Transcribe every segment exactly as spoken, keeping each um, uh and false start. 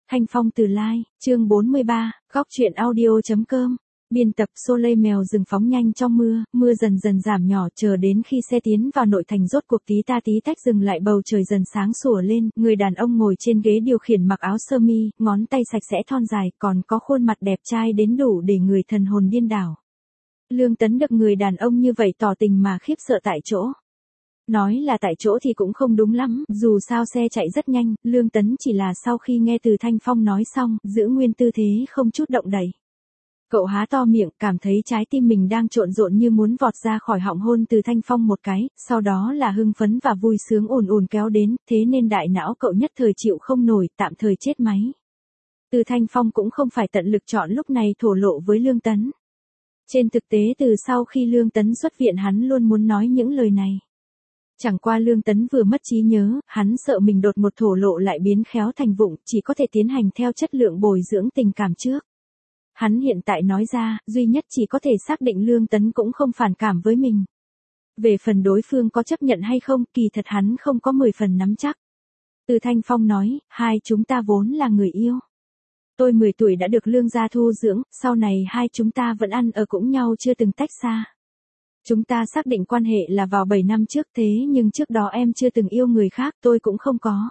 Thanh Phong từ Lai, chương bốn mươi ba, góc truyện audio.com. Biên tập Soleil mèo rừng phóng nhanh trong mưa, mưa dần dần giảm nhỏ chờ đến khi xe tiến vào nội thành rốt cuộc tí ta tí tách dừng lại bầu trời dần sáng sủa lên, người đàn ông ngồi trên ghế điều khiển mặc áo sơ mi, ngón tay sạch sẽ thon dài, còn có khuôn mặt đẹp trai đến đủ để người thần hồn điên đảo. Lương Tấn được người đàn ông như vậy tỏ tình mà khiếp sợ tại chỗ. Nói là tại chỗ thì cũng không đúng lắm, dù sao xe chạy rất nhanh, Lương Tấn chỉ là sau khi nghe từ Thanh Phong nói xong, giữ nguyên tư thế không chút động đậy. Cậu há to miệng, cảm thấy trái tim mình đang trộn rộn như muốn vọt ra khỏi họng hôn từ Thanh Phong một cái, sau đó là hưng phấn và vui sướng ùn ùn kéo đến, thế nên đại não cậu nhất thời chịu không nổi, tạm thời chết máy. Từ Thanh Phong cũng không phải tận lực chọn lúc này thổ lộ với Lương Tấn. Trên thực tế từ sau khi Lương Tấn xuất viện hắn luôn muốn nói những lời này. Chẳng qua Lương Tấn vừa mất trí nhớ, hắn sợ mình đột một thổ lộ lại biến khéo thành vụng, chỉ có thể tiến hành theo chất lượng bồi dưỡng tình cảm trước. Hắn hiện tại nói ra, duy nhất chỉ có thể xác định Lương Tấn cũng không phản cảm với mình. Về phần đối phương có chấp nhận hay không, kỳ thật hắn không có mười phần nắm chắc. Từ Thanh Phong nói, hai chúng ta vốn là người yêu. Tôi mười tuổi đã được Lương gia thu dưỡng, sau này hai chúng ta vẫn ăn ở cũng nhau chưa từng tách xa. Chúng ta xác định quan hệ là vào bảy năm trước thế nhưng trước đó em chưa từng yêu người khác, tôi cũng không có.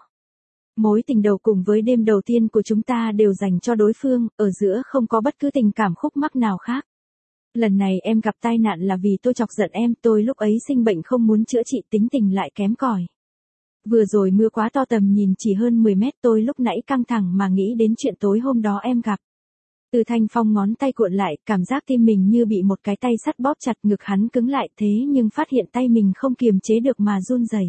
Mối tình đầu cùng với đêm đầu tiên của chúng ta đều dành cho đối phương, ở giữa không có bất cứ tình cảm khúc mắc nào khác. Lần này em gặp tai nạn là vì tôi chọc giận em, tôi lúc ấy sinh bệnh không muốn chữa trị tính tình lại kém cỏi. Vừa rồi mưa quá to tầm nhìn chỉ hơn mười mét tôi lúc nãy căng thẳng mà nghĩ đến chuyện tối hôm đó em gặp. Từ Thanh Phong ngón tay cuộn lại, cảm giác tim mình như bị một cái tay sắt bóp chặt, ngực hắn cứng lại thế nhưng phát hiện tay mình không kiềm chế được mà run rẩy.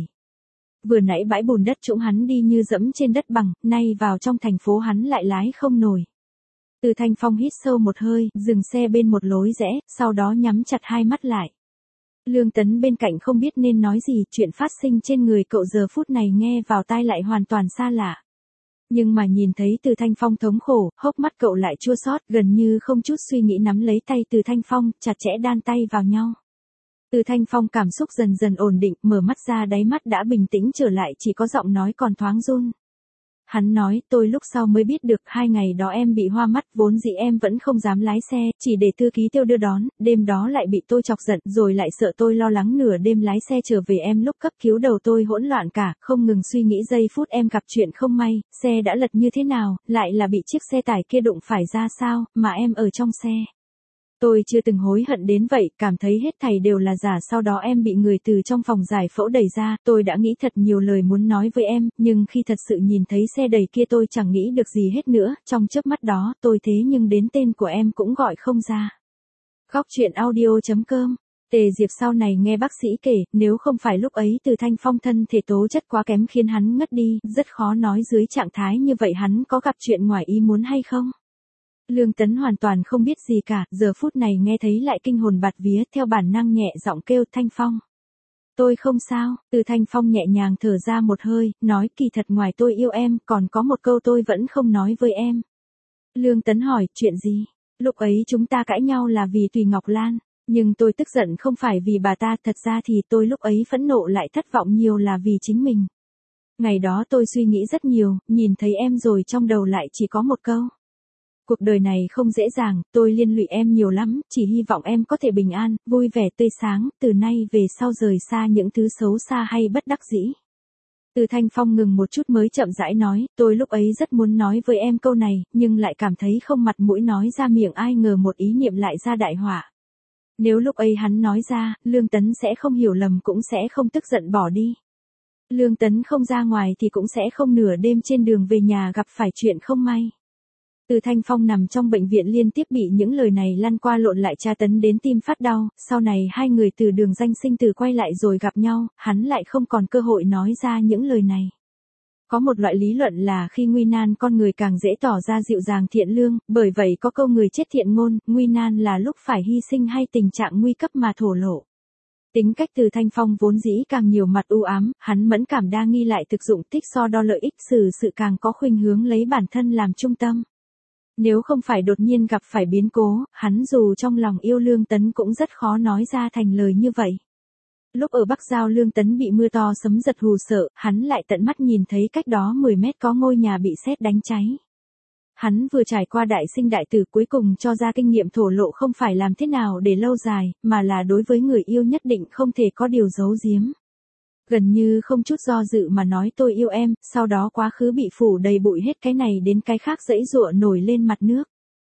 Vừa nãy bãi bùn đất trũng hắn đi như dẫm trên đất bằng, nay vào trong thành phố hắn lại lái không nổi. Từ Thanh Phong hít sâu một hơi, dừng xe bên một lối rẽ, sau đó nhắm chặt hai mắt lại. Lương Tấn bên cạnh không biết nên nói gì, chuyện phát sinh trên người cậu giờ phút này nghe vào tai lại hoàn toàn xa lạ. Nhưng mà nhìn thấy Từ Thanh Phong thống khổ, hốc mắt cậu lại chua xót, gần như không chút suy nghĩ nắm lấy tay Từ Thanh Phong, chặt chẽ đan tay vào nhau. Từ Thanh Phong cảm xúc dần dần ổn định, mở mắt ra đáy mắt đã bình tĩnh trở lại, chỉ có giọng nói còn thoáng run. Hắn nói, tôi lúc sau mới biết được hai ngày đó em bị hoa mắt, vốn dĩ em vẫn không dám lái xe, chỉ để thư ký Tiêu đưa đón, đêm đó lại bị tôi chọc giận, rồi lại sợ tôi lo lắng nửa đêm lái xe trở về em lúc cấp cứu đầu tôi hỗn loạn cả, không ngừng suy nghĩ giây phút em gặp chuyện không may, xe đã lật như thế nào, lại là bị chiếc xe tải kia đụng phải ra sao, mà em ở trong xe. Tôi chưa từng hối hận đến vậy, cảm thấy hết thảy đều là giả, sau đó em bị người từ trong phòng giải phẫu đẩy ra, tôi đã nghĩ thật nhiều lời muốn nói với em, nhưng khi thật sự nhìn thấy xe đẩy kia tôi chẳng nghĩ được gì hết nữa, trong chớp mắt đó, tôi thế nhưng đến tên của em cũng gọi không ra. Góc truyện audio.com. Tề Diệp sau này nghe bác sĩ kể, nếu không phải lúc ấy Từ Thanh Phong thân thể tố chất quá kém khiến hắn ngất đi, rất khó nói dưới trạng thái như vậy hắn có gặp chuyện ngoài ý muốn hay không. Lương Tấn hoàn toàn không biết gì cả, giờ phút này nghe thấy lại kinh hồn bạt vía, theo bản năng nhẹ giọng kêu Thanh Phong. Tôi không sao, Từ Thanh Phong nhẹ nhàng thở ra một hơi, nói kỳ thật ngoài tôi yêu em, còn có một câu tôi vẫn không nói với em. Lương Tấn hỏi, chuyện gì? Lúc ấy chúng ta cãi nhau là vì Tùy Ngọc Lan, nhưng tôi tức giận không phải vì bà ta, thật ra thì tôi lúc ấy phẫn nộ lại thất vọng nhiều là vì chính mình. Ngày đó tôi suy nghĩ rất nhiều, nhìn thấy em rồi trong đầu lại chỉ có một câu. Cuộc đời này không dễ dàng, tôi liên lụy em nhiều lắm, chỉ hy vọng em có thể bình an, vui vẻ tươi sáng, từ nay về sau rời xa những thứ xấu xa hay bất đắc dĩ. Từ Thanh Phong ngừng một chút mới chậm rãi nói, tôi lúc ấy rất muốn nói với em câu này, nhưng lại cảm thấy không mặt mũi nói ra miệng, ai ngờ một ý niệm lại ra đại họa. Nếu lúc ấy hắn nói ra, Lương Tấn sẽ không hiểu lầm cũng sẽ không tức giận bỏ đi. Lương Tấn không ra ngoài thì cũng sẽ không nửa đêm trên đường về nhà gặp phải chuyện không may. Từ Thanh Phong nằm trong bệnh viện liên tiếp bị những lời này lăn qua lộn lại tra tấn đến tim phát đau, sau này hai người từ đường danh sinh tử quay lại rồi gặp nhau, hắn lại không còn cơ hội nói ra những lời này. Có một loại lý luận là khi nguy nan con người càng dễ tỏ ra dịu dàng thiện lương, bởi vậy có câu người chết thiện ngôn, nguy nan là lúc phải hy sinh hay tình trạng nguy cấp mà thổ lộ. Tính cách Từ Thanh Phong vốn dĩ càng nhiều mặt u ám, hắn mẫn cảm đa nghi lại thực dụng thích so đo lợi ích xử sự càng có khuynh hướng lấy bản thân làm trung tâm. Nếu không phải đột nhiên gặp phải biến cố, hắn dù trong lòng yêu Lương Tấn cũng rất khó nói ra thành lời như vậy. Lúc ở Bắc Giao Lương Tấn bị mưa to sấm giật hù sợ, hắn lại tận mắt nhìn thấy cách đó mười mét có ngôi nhà bị sét đánh cháy. Hắn vừa trải qua đại sinh đại tử cuối cùng cho ra kinh nghiệm thổ lộ không phải làm thế nào để lâu dài, mà là đối với người yêu nhất định không thể có điều giấu giếm. Gần như không chút do dự mà nói tôi yêu em, sau đó quá khứ bị phủ đầy bụi hết cái này đến cái khác giãy giụa nổi lên mặt nước.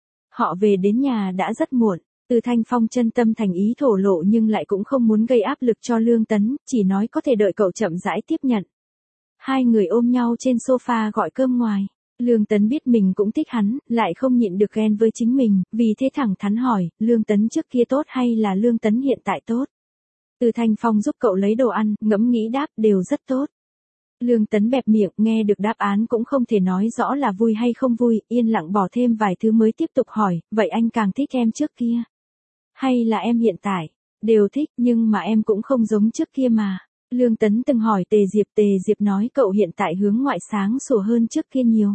Họ về đến nhà đã rất muộn, Từ Thanh Phong chân tâm thành ý thổ lộ nhưng lại cũng không muốn gây áp lực cho Lương Tấn, chỉ nói có thể đợi cậu chậm rãi tiếp nhận. Hai người ôm nhau trên sofa gọi cơm ngoài. Lương Tấn biết mình cũng thích hắn, lại không nhịn được ghen với chính mình, vì thế thẳng thắn hỏi, Lương Tấn trước kia tốt hay là Lương Tấn hiện tại tốt? Từ Thanh Phong giúp cậu lấy đồ ăn, ngẫm nghĩ đáp đều rất tốt. Lương Tấn bẹp miệng, nghe được đáp án cũng không thể nói rõ là vui hay không vui, yên lặng bỏ thêm vài thứ mới tiếp tục hỏi, vậy anh càng thích em trước kia? Hay là em hiện tại? Đều thích, nhưng mà em cũng không giống trước kia mà. Lương Tấn từng hỏi Tề Diệp, Tề Diệp nói cậu hiện tại hướng ngoại sáng sủa hơn trước kia nhiều.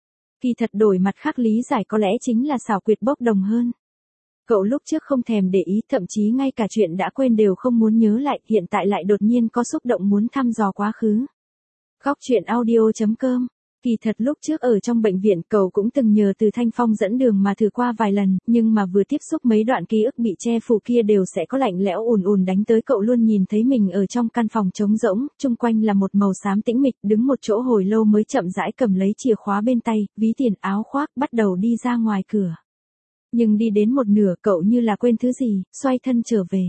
Kỳ thật đổi mặt khác lý giải có lẽ chính là xảo quyệt bốc đồng hơn. Cậu lúc trước không thèm để ý, thậm chí ngay cả chuyện đã quên đều không muốn nhớ lại, hiện tại lại đột nhiên có xúc động muốn thăm dò quá khứ. Góc truyện audio chấm com. Kỳ thật lúc trước ở trong bệnh viện cậu cũng từng nhờ Từ Thanh Phong dẫn đường mà thử qua vài lần, nhưng mà vừa tiếp xúc mấy đoạn ký ức bị che phủ kia đều sẽ có lạnh lẽo ùn ùn đánh tới, cậu luôn nhìn thấy mình ở trong căn phòng trống rỗng, chung quanh là một màu xám tĩnh mịch, đứng một chỗ hồi lâu mới chậm rãi cầm lấy chìa khóa bên tay, ví tiền áo khoác, bắt đầu đi ra ngoài cửa. Nhưng đi đến một nửa cậu như là quên thứ gì, xoay thân trở về.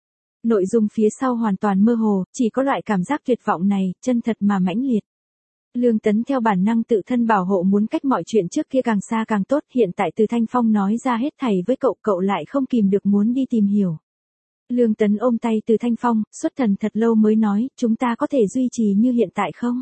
Nội dung phía sau hoàn toàn mơ hồ, chỉ có loại cảm giác tuyệt vọng này, chân thật mà mãnh liệt. Lương Tấn theo bản năng tự thân bảo hộ muốn cách mọi chuyện trước kia càng xa càng tốt, hiện tại Từ Thanh Phong nói ra hết thảy với cậu, cậu lại không kìm được muốn đi tìm hiểu. Lương Tấn ôm tay Từ Thanh Phong, xuất thần thật lâu mới nói, chúng ta có thể duy trì như hiện tại không?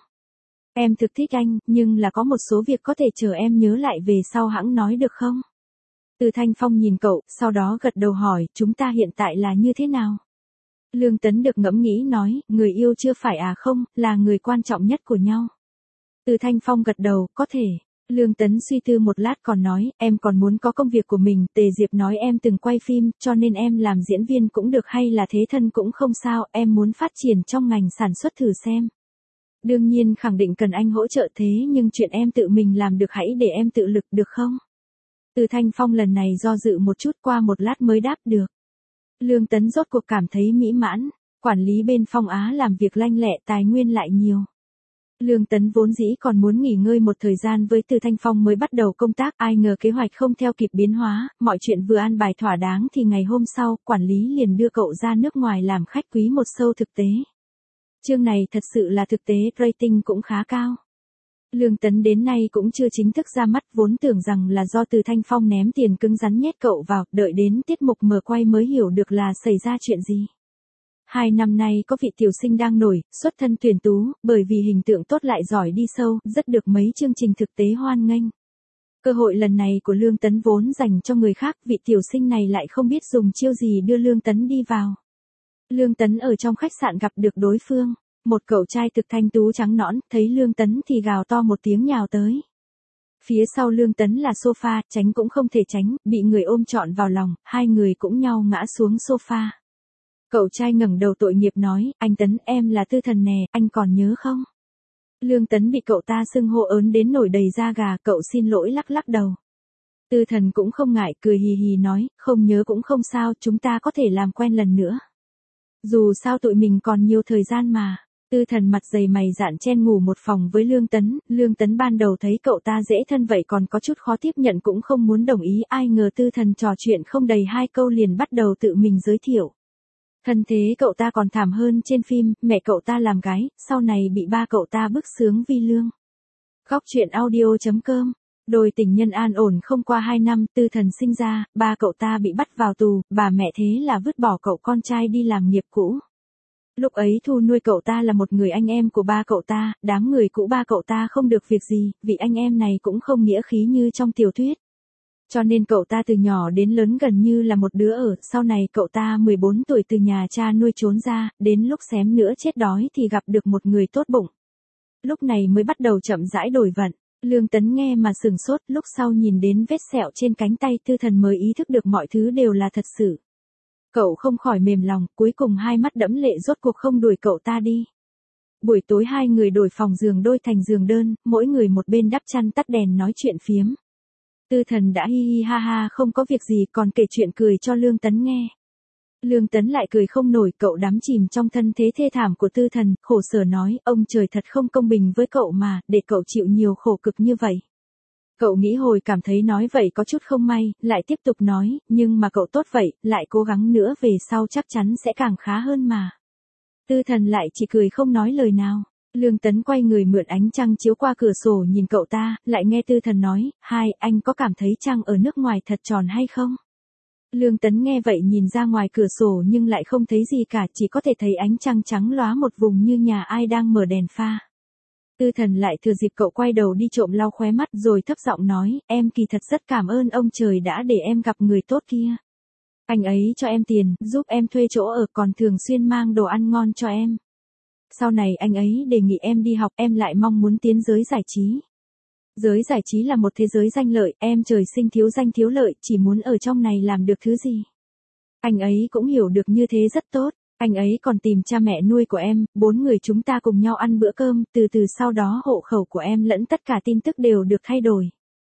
Em thực thích anh, nhưng là có một số việc có thể chờ em nhớ lại về sau hẵng nói được không? Từ Thanh Phong nhìn cậu, sau đó gật đầu hỏi, chúng ta hiện tại là như thế nào? Lương Tấn được ngẫm nghĩ nói, người yêu chưa phải à không, là người quan trọng nhất của nhau. Từ Thanh Phong gật đầu, có thể. Lương Tấn suy tư một lát còn nói, em còn muốn có công việc của mình, Tề Diệp nói em từng quay phim, cho nên em làm diễn viên cũng được hay là thế thân cũng không sao, em muốn phát triển trong ngành sản xuất thử xem. Đương nhiên khẳng định cần anh hỗ trợ thế nhưng chuyện em tự mình làm được hãy để em tự lực được không? Từ Thanh Phong lần này do dự một chút qua một lát mới đáp được. Lương Tấn rốt cuộc cảm thấy mỹ mãn, quản lý bên Phong Á làm việc lanh lẹ tài nguyên lại nhiều. Lương Tấn vốn dĩ còn muốn nghỉ ngơi một thời gian với Từ Thanh Phong mới bắt đầu công tác, ai ngờ kế hoạch không theo kịp biến hóa, mọi chuyện vừa an bài thỏa đáng thì ngày hôm sau, quản lý liền đưa cậu ra nước ngoài làm khách quý một show thực tế. Chương này thật sự là thực tế, rating cũng khá cao. Lương Tấn đến nay cũng chưa chính thức ra mắt, vốn tưởng rằng là do Từ Thanh Phong ném tiền cứng rắn nhét cậu vào, đợi đến tiết mục mở quay mới hiểu được là xảy ra chuyện gì. Hai năm nay có vị tiểu sinh đang nổi, xuất thân tuyển tú, bởi vì hình tượng tốt lại giỏi đi sâu, rất được mấy chương trình thực tế hoan nghênh. Cơ hội lần này của Lương Tấn vốn dành cho người khác, vị tiểu sinh này lại không biết dùng chiêu gì đưa Lương Tấn đi vào. Lương Tấn ở trong khách sạn gặp được đối phương, một cậu trai thực thanh tú trắng nõn, thấy Lương Tấn thì gào to một tiếng nhào tới. Phía sau Lương Tấn là sofa, tránh cũng không thể tránh, bị người ôm trọn vào lòng, hai người cũng nhau ngã xuống sofa. Cậu trai ngẩng đầu tội nghiệp nói, anh Tấn em là Tư Thần nè, anh còn nhớ không? Lương Tấn bị cậu ta xưng hô ớn đến nổi đầy da gà, cậu xin lỗi lắc lắc đầu. Tư Thần cũng không ngại, cười hì hì nói, không nhớ cũng không sao, chúng ta có thể làm quen lần nữa. Dù sao tụi mình còn nhiều thời gian mà. Tư Thần mặt dày mày dạn chen ngủ một phòng với Lương Tấn, Lương Tấn ban đầu thấy cậu ta dễ thân vậy còn có chút khó tiếp nhận cũng không muốn đồng ý, ai ngờ Tư Thần trò chuyện không đầy hai câu liền bắt đầu tự mình giới thiệu. Thân thế cậu ta còn thảm hơn trên phim, mẹ cậu ta làm gái, sau này bị ba cậu ta bức sướng vi lương. Góc truyện audio chấm com. Đôi tình nhân an ổn không qua hai năm, Tư Thần sinh ra, ba cậu ta bị bắt vào tù, bà mẹ thế là vứt bỏ cậu con trai đi làm nghiệp cũ. Lúc ấy thu nuôi cậu ta là một người anh em của ba cậu ta, đám người cũ ba cậu ta không được việc gì, vị anh em này cũng không nghĩa khí như trong tiểu thuyết. Cho nên cậu ta từ nhỏ đến lớn gần như là một đứa ở, sau này cậu ta mười bốn tuổi từ nhà cha nuôi trốn ra, đến lúc xém nữa chết đói thì gặp được một người tốt bụng. Lúc này mới bắt đầu chậm rãi đổi vận. Lương Tấn nghe mà sửng sốt, lúc sau nhìn đến vết sẹo trên cánh tay Tư Thần mới ý thức được mọi thứ đều là thật sự. Cậu không khỏi mềm lòng, cuối cùng hai mắt đẫm lệ rốt cuộc không đuổi cậu ta đi. Buổi tối hai người đổi phòng giường đôi thành giường đơn, mỗi người một bên đắp chăn tắt đèn nói chuyện phiếm. Tư Thần đã hi hi ha ha không có việc gì còn kể chuyện cười cho Lương Tấn nghe. Lương Tấn lại cười không nổi, cậu đắm chìm trong thân thế thê thảm của Tư Thần, khổ sở nói, ông trời thật không công bình với cậu mà, để cậu chịu nhiều khổ cực như vậy. Cậu nghĩ hồi cảm thấy nói vậy có chút không may, lại tiếp tục nói, nhưng mà cậu tốt vậy, lại cố gắng nữa về sau chắc chắn sẽ càng khá hơn mà. Tư Thần lại chỉ cười không nói lời nào. Lương Tấn quay người mượn ánh trăng chiếu qua cửa sổ nhìn cậu ta, lại nghe Tư Thần nói, hai, anh có cảm thấy trăng ở nước ngoài thật tròn hay không? Lương Tấn nghe vậy nhìn ra ngoài cửa sổ nhưng lại không thấy gì cả, chỉ có thể thấy ánh trăng trắng lóa một vùng như nhà ai đang mở đèn pha. Tư Thần lại thừa dịp cậu quay đầu đi trộm lau khóe mắt rồi thấp giọng nói, em kỳ thật rất cảm ơn ông trời đã để em gặp người tốt kia. Anh ấy cho em tiền, giúp em thuê chỗ ở, còn thường xuyên mang đồ ăn ngon cho em. Sau này anh ấy đề nghị em đi học, em lại mong muốn tiến giới giải trí. Giới giải trí là một thế giới danh lợi, em trời sinh thiếu danh thiếu lợi, chỉ muốn ở trong này làm được thứ gì. Anh ấy cũng hiểu được như thế rất tốt, anh ấy còn tìm cha mẹ nuôi của em, bốn người chúng ta cùng nhau ăn bữa cơm, từ từ sau đó hộ khẩu của em lẫn tất cả tin tức đều được thay đổi.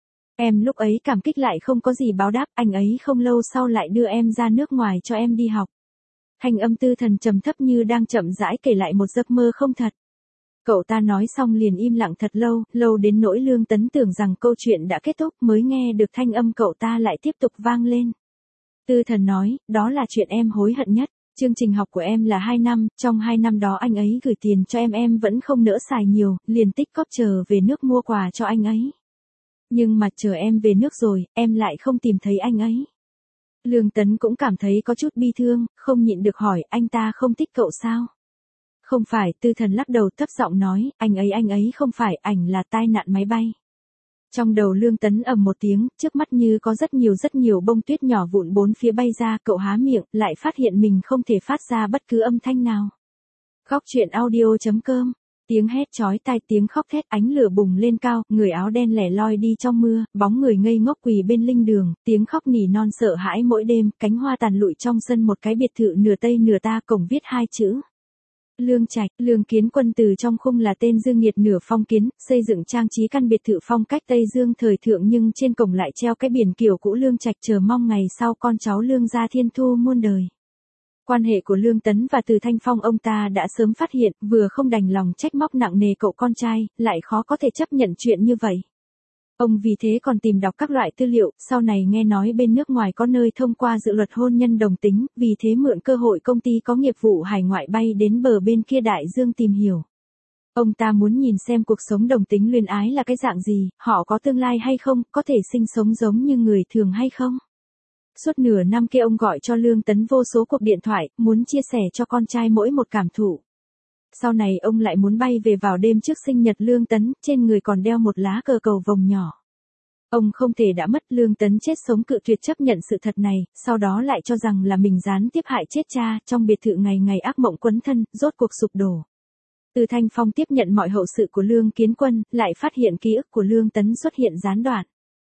Em lúc ấy cảm kích lại không có gì báo đáp, anh ấy không lâu sau lại đưa em ra nước ngoài cho em đi học. Thanh âm Tư Thần trầm thấp như đang chậm rãi kể lại một giấc mơ không thật. Cậu ta nói xong liền im lặng thật lâu, lâu đến nỗi Lương Tấn tưởng rằng câu chuyện đã kết thúc mới nghe được thanh âm cậu ta lại tiếp tục vang lên. Tư Thần nói, đó là chuyện em hối hận nhất. Chương trình học của em là hai năm, trong hai năm đó anh ấy gửi tiền cho em em vẫn không nỡ xài nhiều, liền tích cóp chờ về nước mua quà cho anh ấy. Nhưng mà chờ em về nước rồi, em lại không tìm thấy anh ấy. Lương Tấn cũng cảm thấy có chút bi thương, không nhịn được hỏi, anh ta không thích cậu sao? Không phải, Tư Thần lắc đầu thấp giọng nói, anh ấy anh ấy không phải, ảnh là tai nạn máy bay. Trong đầu Lương Tấn ầm một tiếng, trước mắt như có rất nhiều rất nhiều bông tuyết nhỏ vụn bốn phía bay ra, cậu há miệng, lại phát hiện mình không thể phát ra bất cứ âm thanh nào. Góc truyện audio chấm com. Tiếng hét chói tai, tiếng khóc thét, ánh lửa bùng lên cao, người áo đen lẻ loi đi trong mưa, bóng người ngây ngốc quỳ bên linh đường, tiếng khóc nỉ non sợ hãi mỗi đêm, cánh hoa tàn lụi trong sân một cái biệt thự nửa tây nửa ta, cổng viết hai chữ. Lương Trạch. Lương Kiến Quân từ trong khung là tên Dương Nhiệt nửa phong kiến, xây dựng trang trí căn biệt thự phong cách Tây Dương thời thượng nhưng trên cổng lại treo cái biển kiểu cũ Lương Trạch chờ mong ngày sau con cháu Lương gia thiên thu muôn đời. Quan hệ của Lương Tấn và Từ Thanh Phong ông ta đã sớm phát hiện, vừa không đành lòng trách móc nặng nề cậu con trai, lại khó có thể chấp nhận chuyện như vậy. Ông vì thế còn tìm đọc các loại tư liệu, sau này nghe nói bên nước ngoài có nơi thông qua dự luật hôn nhân đồng tính, vì thế mượn cơ hội công ty có nghiệp vụ hải ngoại bay đến bờ bên kia đại dương tìm hiểu. Ông ta muốn nhìn xem cuộc sống đồng tính luyến ái là cái dạng gì, họ có tương lai hay không, có thể sinh sống giống như người thường hay không. Suốt nửa năm kia ông gọi cho Lương Tấn vô số cuộc điện thoại, muốn chia sẻ cho con trai mỗi một cảm thụ. Sau này ông lại muốn bay về vào đêm trước sinh nhật Lương Tấn, trên người còn đeo một lá cờ cầu vồng nhỏ. Ông không thể đã mất, Lương Tấn chết sống cự tuyệt chấp nhận sự thật này, sau đó lại cho rằng là mình gián tiếp hại chết cha, trong biệt thự ngày ngày ác mộng quấn thân, rốt cuộc sụp đổ. Từ Thanh Phong tiếp nhận mọi hậu sự của Lương Kiến Quân, lại phát hiện ký ức của Lương Tấn xuất hiện gián đoạn.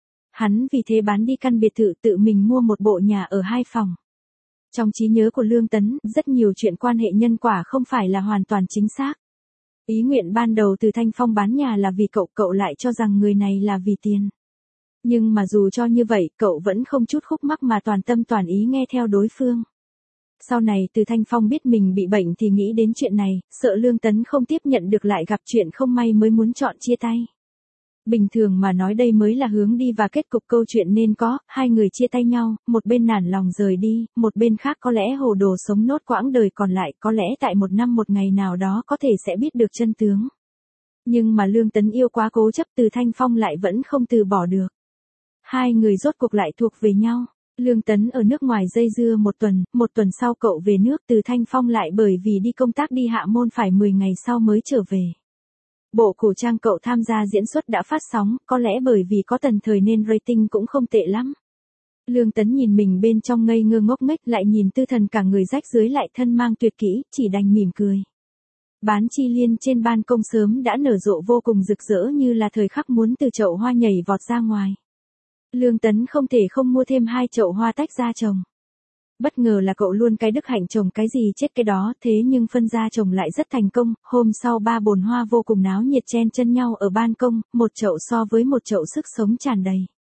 Hắn vì thế bán đi căn biệt thự tự mình mua một bộ nhà ở hai phòng. Trong trí nhớ của Lương Tấn, rất nhiều chuyện quan hệ nhân quả không phải là hoàn toàn chính xác. Ý nguyện ban đầu Từ Thanh Phong bán nhà là vì cậu, cậu lại cho rằng người này là vì tiền. Nhưng mà dù cho như vậy, cậu vẫn không chút khúc mắc mà toàn tâm toàn ý nghe theo đối phương. Sau này Từ Thanh Phong biết mình bị bệnh thì nghĩ đến chuyện này, sợ Lương Tấn không tiếp nhận được lại gặp chuyện không may mới muốn chọn chia tay. Bình thường mà nói đây mới là hướng đi và kết cục câu chuyện nên có, hai người chia tay nhau, một bên nản lòng rời đi, một bên khác có lẽ hồ đồ sống nốt quãng đời còn lại, có lẽ tại một năm một ngày nào đó có thể sẽ biết được chân tướng. Nhưng mà Lương Tấn yêu quá cố chấp, Từ Thanh Phong lại vẫn không từ bỏ được. Hai người rốt cuộc lại thuộc về nhau. Lương Tấn ở nước ngoài dây dưa một tuần, một tuần sau cậu về nước, Từ Thanh Phong lại bởi vì đi công tác đi Hạ Môn phải mười ngày sau mới trở về. Bộ cổ trang cậu tham gia diễn xuất đã phát sóng, có lẽ bởi vì có Tần Thời nên rating cũng không tệ lắm. Lương Tấn nhìn mình bên trong ngây ngơ ngốc nghếch, lại nhìn Tư Thần cả người rách rưới lại thân mang tuyệt kỹ, chỉ đành mỉm cười. Bán chi liên trên ban công sớm đã nở rộ vô cùng rực rỡ như là thời khắc muốn từ chậu hoa nhảy vọt ra ngoài. Lương Tấn không thể không mua thêm hai chậu hoa tách ra trồng. Bất ngờ là cậu luôn cái đức hạnh trồng cái gì chết cái đó, thế nhưng phân ra trồng lại rất thành công, hôm sau ba bồn hoa vô cùng náo nhiệt chen chân nhau ở ban công, một chậu so với một chậu sức sống tràn đầy.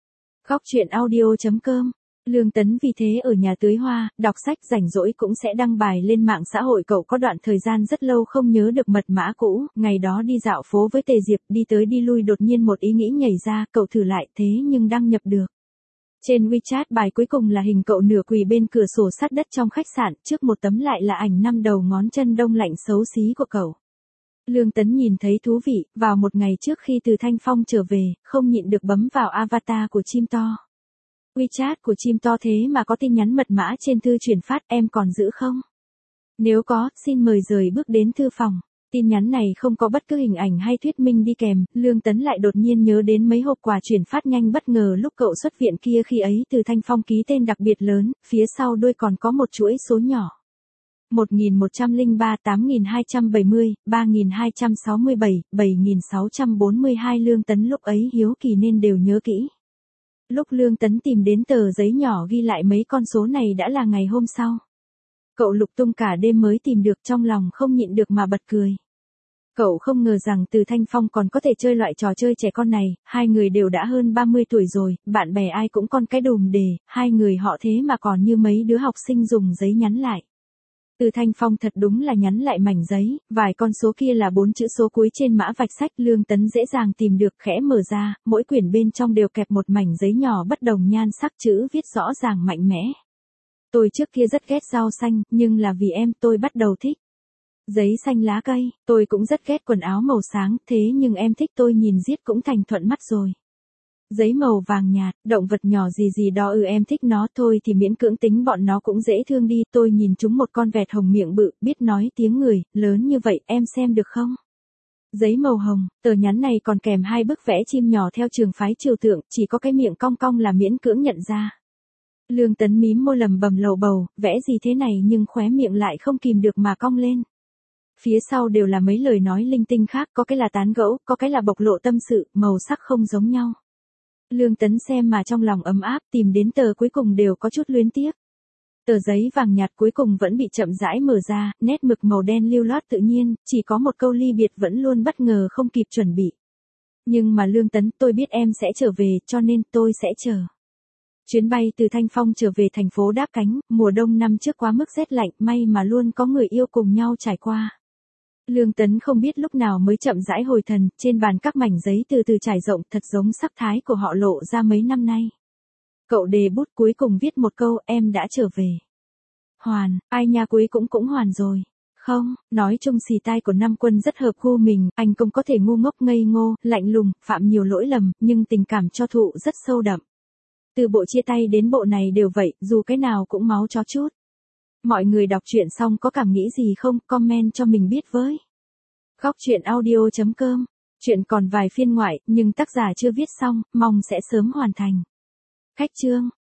Góc truyện audio chấm com. Lương Tấn vì thế ở nhà tưới hoa, đọc sách, rảnh rỗi cũng sẽ đăng bài lên mạng xã hội. Cậu có đoạn thời gian rất lâu không nhớ được mật mã cũ, ngày đó đi dạo phố với Tề Diệp, đi tới đi lui đột nhiên một ý nghĩ nhảy ra, cậu thử lại, thế nhưng đăng nhập được. Trên WeChat bài cuối cùng là hình cậu nửa quỳ bên cửa sổ sát đất trong khách sạn, trước một tấm lại là ảnh năm đầu ngón chân đông lạnh xấu xí của cậu. Lương Tấn nhìn thấy thú vị, vào một ngày trước khi từ Thanh Phong trở về, không nhịn được bấm vào avatar của chim to. WeChat của chim to thế mà có tin nhắn mật mã trên thư chuyển phát, em còn giữ không? Nếu có, xin mời rời bước đến thư phòng. Tin nhắn này không có bất cứ hình ảnh hay thuyết minh đi kèm, Lương Tấn lại đột nhiên nhớ đến mấy hộp quà chuyển phát nhanh bất ngờ lúc cậu xuất viện kia, khi ấy từ Thanh Phong ký tên đặc biệt lớn, phía sau đuôi còn có một chuỗi số nhỏ. một nghìn một trăm lẻ ba, tám nghìn hai trăm bảy mươi, ba nghìn hai trăm sáu mươi bảy, bảy nghìn sáu trăm bốn mươi hai. Lương Tấn lúc ấy hiếu kỳ nên đều nhớ kỹ. Lúc Lương Tấn tìm đến tờ giấy nhỏ ghi lại mấy con số này đã là ngày hôm sau. Cậu lục tung cả đêm mới tìm được, trong lòng không nhịn được mà bật cười. Cậu không ngờ rằng Từ Thanh Phong còn có thể chơi loại trò chơi trẻ con này, hai người đều đã hơn ba mươi tuổi rồi, bạn bè ai cũng con cái đùm đề, hai người họ thế mà còn như mấy đứa học sinh dùng giấy nhắn lại. Từ Thanh Phong thật đúng là nhắn lại mảnh giấy, vài con số kia là bốn chữ số cuối trên mã vạch sách. Lương Tấn dễ dàng tìm được, khẽ mở ra, mỗi quyển bên trong đều kẹp một mảnh giấy nhỏ bất đồng nhan sắc, chữ viết rõ ràng mạnh mẽ. Tôi trước kia rất ghét rau xanh, nhưng là vì em tôi bắt đầu thích. Giấy xanh lá cây, tôi cũng rất ghét quần áo màu sáng, thế nhưng em thích tôi nhìn riết cũng thành thuận mắt rồi. Giấy màu vàng nhạt, động vật nhỏ gì gì đó, ừ em thích nó, thôi thì miễn cưỡng tính bọn nó cũng dễ thương đi. Tôi nhìn chúng một con vẹt hồng miệng bự, biết nói tiếng người, lớn như vậy, em xem được không? Giấy màu hồng, tờ nhắn này còn kèm hai bức vẽ chim nhỏ theo trường phái trừu tượng, chỉ có cái miệng cong cong là miễn cưỡng nhận ra. Lương Tấn mím môi lầm bầm lầu bầu, vẽ gì thế này, nhưng khóe miệng lại không kìm được mà cong lên. Phía sau đều là mấy lời nói linh tinh khác, có cái là tán gẫu, có cái là bộc lộ tâm sự, màu sắc không giống nhau. Lương Tấn xem mà trong lòng ấm áp, tìm đến tờ cuối cùng đều có chút luyến tiếc. Tờ giấy vàng nhạt cuối cùng vẫn bị chậm rãi mở ra, nét mực màu đen lưu loát tự nhiên, chỉ có một câu ly biệt vẫn luôn bất ngờ không kịp chuẩn bị. Nhưng mà Lương Tấn, tôi biết em sẽ trở về, cho nên tôi sẽ chờ. Chuyến bay từ Thanh Phong trở về thành phố đáp cánh, mùa đông năm trước quá mức rét lạnh, may mà luôn có người yêu cùng nhau trải qua. Lương Tấn không biết lúc nào mới chậm rãi hồi thần, trên bàn các mảnh giấy từ từ trải rộng, thật giống sắc thái của họ lộ ra mấy năm nay. Cậu đề bút cuối cùng viết một câu, em đã trở về. Hoàn, ai nha, cuối cũng cũng hoàn rồi. Không, nói chung xì tai của Nam Quân rất hợp gu mình, anh cũng có thể ngu ngốc ngây ngô, lạnh lùng, phạm nhiều lỗi lầm, nhưng tình cảm cho thụ rất sâu đậm. Từ bộ chia tay đến bộ này đều vậy, dù cái nào cũng máu chó chút. Mọi người đọc truyện xong có cảm nghĩ gì không, comment cho mình biết với. Góc truyện audio chấm com. Chuyện còn vài phiên ngoại, nhưng tác giả chưa viết xong, mong sẽ sớm hoàn thành. Khách chương.